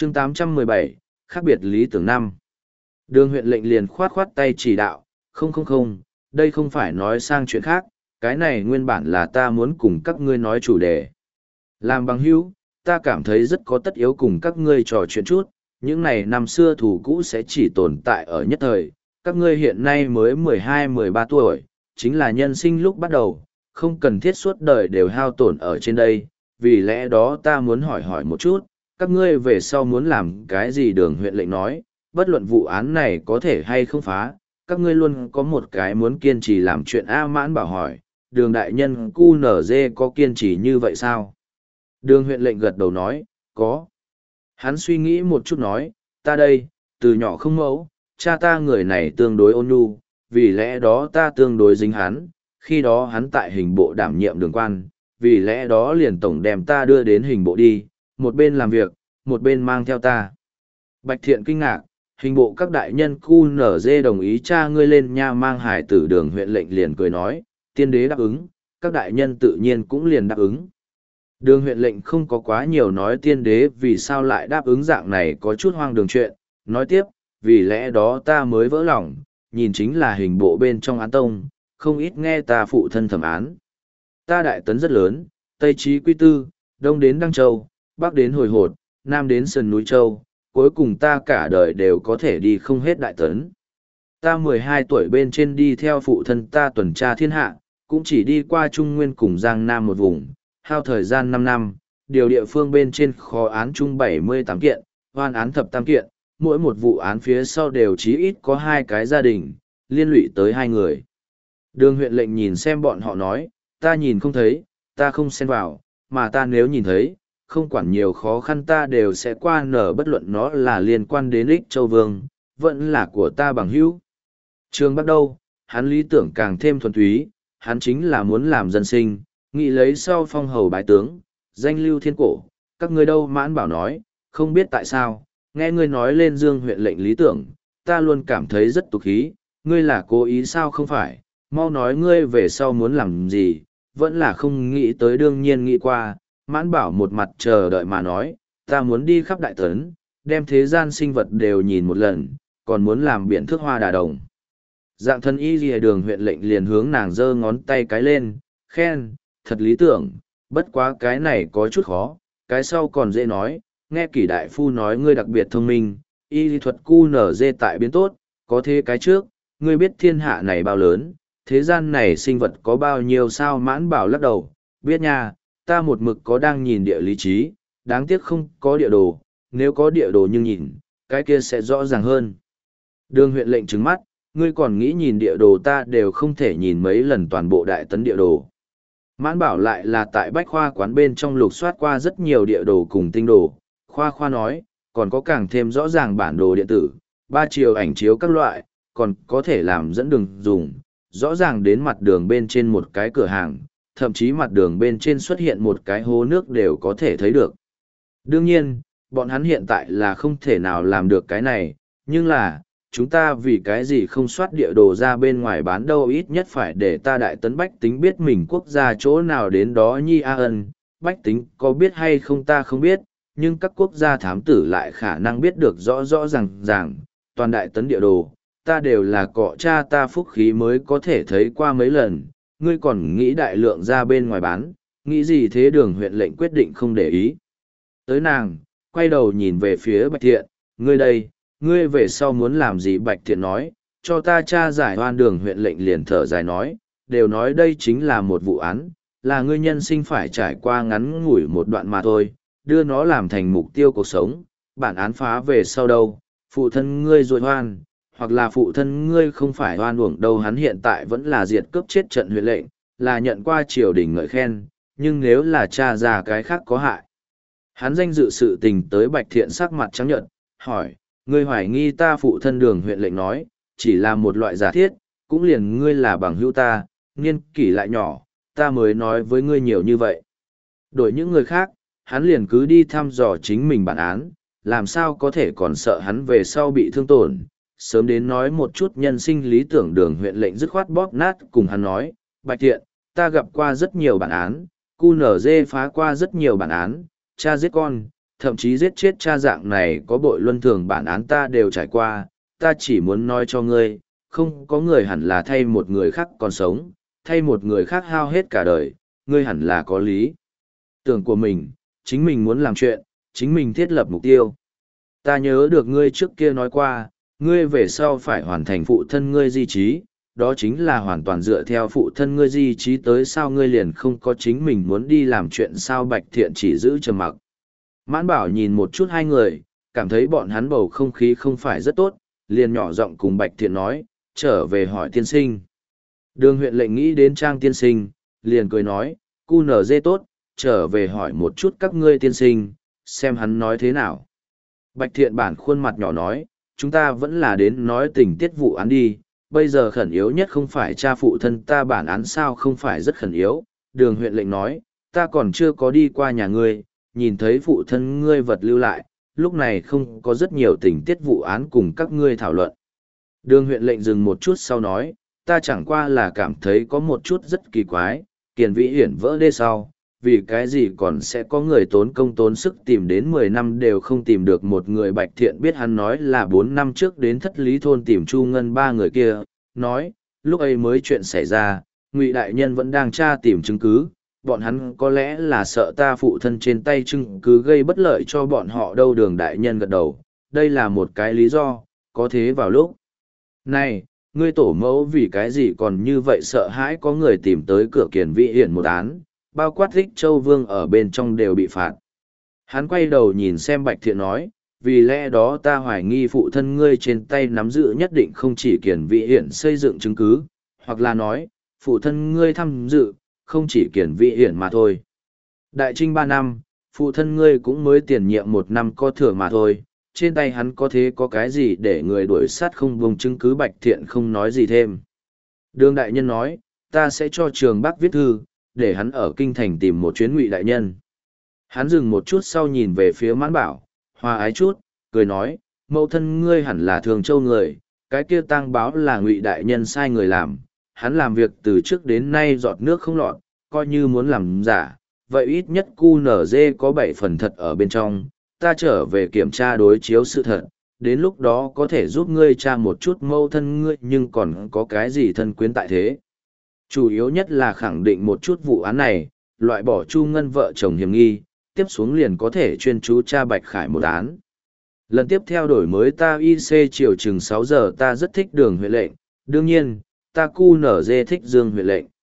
chương 817, khác biệt lý tưởng năm. Đường huyện lệnh liền khoát khoát tay chỉ đạo, không, đây không phải nói sang chuyện khác, cái này nguyên bản là ta muốn cùng các ngươi nói chủ đề. Làm bằng hữu, ta cảm thấy rất có tất yếu cùng các ngươi trò chuyện chút, những này năm xưa thủ cũ sẽ chỉ tồn tại ở nhất thời, các ngươi hiện nay mới 12-13 tuổi, chính là nhân sinh lúc bắt đầu, không cần thiết suốt đời đều hao tổn ở trên đây, vì lẽ đó ta muốn hỏi một chút, các ngươi về sau muốn làm cái gì? Đường huyện lệnh nói, bất luận vụ án này có thể hay không phá, các ngươi luôn có một cái muốn kiên trì làm chuyện. A Mãn Bảo hỏi, đường đại nhân QNZ có kiên trì như vậy sao? Đường huyện lệnh gật đầu nói, có. Hắn suy nghĩ một chút nói, ta đây, từ nhỏ không mẫu, cha ta người này tương đối ôn nhu, vì lẽ đó ta tương đối dính hắn, khi đó hắn tại hình bộ đảm nhiệm đường quan, vì lẽ đó liền tổng đem ta đưa đến hình bộ đi, một bên làm việc, một bên mang theo ta. Bạch Thiện kinh ngạc, hình bộ các đại nhân QNZ đồng ý cha ngươi lên nha mang hải tử. Đường huyện lệnh liền cười nói, tiên đế đáp ứng, các đại nhân tự nhiên cũng liền đáp ứng. Đường huyện lệnh không có quá nhiều nói tiên đế vì sao lại đáp ứng dạng này có chút hoang đường chuyện, nói tiếp, vì lẽ đó ta mới vỡ lòng, nhìn chính là hình bộ bên trong án tông, không ít nghe ta phụ thân thẩm án. Ta đại tấn rất lớn, Tây chí Quy Tư, Đông đến Đăng Châu, Bắc đến Hồi Hột, Nam đến Sườn Núi Châu, cuối cùng ta cả đời đều có thể đi không hết đại tấn. Ta 12 tuổi bên trên đi theo phụ thân ta tuần tra thiên hạ, cũng chỉ đi qua Trung Nguyên cùng Giang Nam một vùng, hao thời gian 5 năm, điều địa phương bên trên khó án chung 78 kiện, hoan án thập tam kiện, mỗi một vụ án phía sau đều chí ít có 2 cái gia đình, liên lụy tới 2 người. Đường huyện lệnh nhìn xem bọn họ nói, ta nhìn không thấy, ta không xen vào, mà ta nếu nhìn thấy, không quản nhiều khó khăn ta đều sẽ qua nở, bất luận nó là liên quan đến Ích Châu Vương, vẫn là của ta bằng hữu. Trương Bắc đâu, hắn lý tưởng càng thêm thuần túy, hắn chính là muốn làm dân sinh, nghĩ lấy sau phong hầu bái tướng, danh lưu thiên cổ. Các ngươi đâu? Mãn Bảo nói, không biết tại sao, nghe ngươi nói lên Dương huyện lệnh lý tưởng, ta luôn cảm thấy rất tục khí, ngươi là cố ý sao? Không phải, mau nói ngươi về sau muốn làm gì, vẫn là không nghĩ tới. Đương nhiên nghĩ qua. Mãn Bảo một mặt chờ đợi mà nói, ta muốn đi khắp đại tấn, đem thế gian sinh vật đều nhìn một lần, còn muốn làm biển thước hoa đà đồng. Dạng thân y lìa. Đường huyện lệnh liền hướng nàng giơ ngón tay cái lên, khen, thật lý tưởng, bất quá cái này có chút khó, cái sau còn dễ nói. Nghe Kỷ đại phu nói ngươi đặc biệt thông minh, y lý thuật QNZ tại biến tốt, có thế cái trước, ngươi biết thiên hạ này bao lớn, thế gian này sinh vật có bao nhiêu sao? Mãn Bảo lắc đầu, biết nha, ta một mực có đang nhìn địa lý trí, đáng tiếc không có địa đồ, nếu có địa đồ nhưng nhìn, cái kia sẽ rõ ràng hơn. Đường huyện lệnh trừng mắt, ngươi còn nghĩ nhìn địa đồ? Ta đều không thể nhìn mấy lần toàn bộ đại tấn địa đồ. Mãn Bảo lại là tại bách khoa quán bên trong lục soát qua rất nhiều địa đồ cùng tinh đồ, khoa nói, còn có càng thêm rõ ràng bản đồ điện tử, 3 chiều ảnh chiếu các loại, còn có thể làm dẫn đường dùng, rõ ràng đến mặt đường bên trên một cái cửa hàng, thậm chí mặt đường bên trên xuất hiện một cái hố nước đều có thể thấy được. Đương nhiên, bọn hắn hiện tại là không thể nào làm được cái này, nhưng là, chúng ta vì cái gì không soát địa đồ ra bên ngoài bán đâu? Ít nhất phải để ta đại tấn bách tính biết mình quốc gia chỗ nào đến đó nhi. A Ân, bách tính có biết hay không ta không biết, nhưng các quốc gia thám tử lại khả năng biết được rõ rõ ràng, toàn đại tấn địa đồ, ta đều là cọ cha ta phúc khí mới có thể thấy qua mấy lần, ngươi còn nghĩ đại lượng ra bên ngoài bán, nghĩ gì thế? Đường huyện lệnh quyết định không để ý tới nàng, quay đầu nhìn về phía Bạch Thiện, ngươi đây, ngươi về sau muốn làm gì? Bạch Thiện nói, cho ta tra giải oan. Đường huyện lệnh liền thở dài nói, đều nói đây chính là một vụ án, là ngươi nhân sinh phải trải qua ngắn ngủi một đoạn mà thôi, đưa nó làm thành mục tiêu cuộc sống, bản án phá về sau đâu, phụ thân ngươi rồi oan, hoặc là phụ thân ngươi không phải oan uổng đâu. Hắn hiện tại vẫn là diệt cướp chết trận huyện lệnh, là nhận qua triều đình ngợi khen, nhưng nếu là tra ra cái khác có hại hắn danh dự sự tình tới. Bạch Thiện sắc mặt trắng nhợt, hỏi, ngươi hoài nghi ta phụ thân? Đường huyện lệnh nói, chỉ là một loại giả thiết, cũng liền ngươi là bằng hữu ta, niên kỷ lại nhỏ, ta mới nói với ngươi nhiều như vậy. Đổi những người khác, hắn liền cứ đi thăm dò chính mình bản án, làm sao có thể còn sợ hắn về sau bị thương tổn. Sớm đến nói một chút nhân sinh lý tưởng. Đường huyện lệnh dứt khoát bóp nát cùng hắn nói, Bạch Thiện, ta gặp qua rất nhiều bản án, QNZ phá qua rất nhiều bản án, cha giết con, thậm chí giết chết cha dạng này có bội luân thường bản án ta đều trải qua, ta chỉ muốn nói cho ngươi, không có người hẳn là thay một người khác còn sống, thay một người khác hao hết cả đời, ngươi hẳn là có lý. Tưởng của mình, chính mình muốn làm chuyện, chính mình thiết lập mục tiêu. Ta nhớ được ngươi trước kia nói qua, ngươi về sau phải hoàn thành phụ thân ngươi di trí, đó chính là hoàn toàn dựa theo phụ thân ngươi di trí tới sao ngươi liền không có chính mình muốn đi làm chuyện sao. Bạch Thiện chỉ giữ trầm mặc. Mãn Bảo nhìn một chút hai người, cảm thấy bọn hắn bầu không khí không phải rất tốt, liền nhỏ giọng cùng Bạch Thiện nói, trở về hỏi tiên sinh. Đường huyện lệnh nghĩ đến Trang tiên sinh, liền cười nói, cu nở dê tốt, trở về hỏi một chút các ngươi tiên sinh, xem hắn nói thế nào. Bạch Thiện bản khuôn mặt nhỏ nói, chúng ta vẫn là đến nói tình tiết vụ án đi, bây giờ khẩn yếu nhất không phải cha phụ thân ta, bản án sao không phải rất khẩn yếu. Đường huyện lệnh nói, ta còn chưa có đi qua nhà ngươi, nhìn thấy phụ thân ngươi vật lưu lại, lúc này không có rất nhiều tình tiết vụ án cùng các ngươi thảo luận. Đường huyện lệnh dừng một chút sau nói, ta chẳng qua là cảm thấy có một chút rất kỳ quái, Kiền Vĩ Hiển vỡ đê sau, vì cái gì còn sẽ có người tốn công tốn sức tìm đến 10 năm đều không tìm được một người. Bạch Thiện biết hắn nói là 4 năm trước đến Thất Lý Thôn tìm Chu Ngân ba người kia, nói, lúc ấy mới chuyện xảy ra, Ngụy đại nhân vẫn đang tra tìm chứng cứ, bọn hắn có lẽ là sợ ta phụ thân trên tay chứng cứ gây bất lợi cho bọn họ đâu. Đường đại nhân gật đầu, đây là một cái lý do, có thế vào lúc này, ngươi tổ mẫu vì cái gì còn như vậy sợ hãi có người tìm tới cửa Kiền Vĩ Hiển một án, bao quát Thích Châu Vương ở bên trong đều bị phạt. Hắn quay đầu nhìn xem Bạch Thiện nói, vì lẽ đó ta hoài nghi phụ thân ngươi trên tay nắm giữ nhất định không chỉ Kiền Vĩ Hiển xây dựng chứng cứ, hoặc là nói, phụ thân ngươi tham dự, không chỉ Kiền Vĩ Hiển mà thôi. Đại trinh 3 năm, phụ thân ngươi cũng mới tiền nhiệm 1 năm có thừa mà thôi, trên tay hắn có thế có cái gì để người đuổi sát không vùng chứng cứ. Bạch Thiện không nói gì thêm. Đường đại nhân nói, ta sẽ cho Trường Bắc viết thư, để hắn ở kinh thành tìm một chuyến Ngụy đại nhân. Hắn dừng một chút sau nhìn về phía Mãn Bảo, hòa ái chút, cười nói, mẫu thân ngươi hẳn là Thường Châu người, cái kia tang báo là Ngụy đại nhân sai người làm, hắn làm việc từ trước đến nay giọt nước không lọt, coi như muốn làm giả, vậy ít nhất QNZ có 7 phần thật ở bên trong, ta trở về kiểm tra đối chiếu sự thật, đến lúc đó có thể giúp ngươi tra một chút mẫu thân ngươi, nhưng còn có cái gì thân quyến tại thế. Chủ yếu nhất là khẳng định một chút vụ án này, loại bỏ Chu Ngân vợ chồng hiểm nghi, tiếp xuống liền có thể chuyên chú tra Bạch Khải một án. Lần tiếp theo đổi mới ta IC chiều chừng 6 giờ, ta rất thích Đường huyện lệnh, đương nhiên, ta QNZ thích Dương huyện lệnh.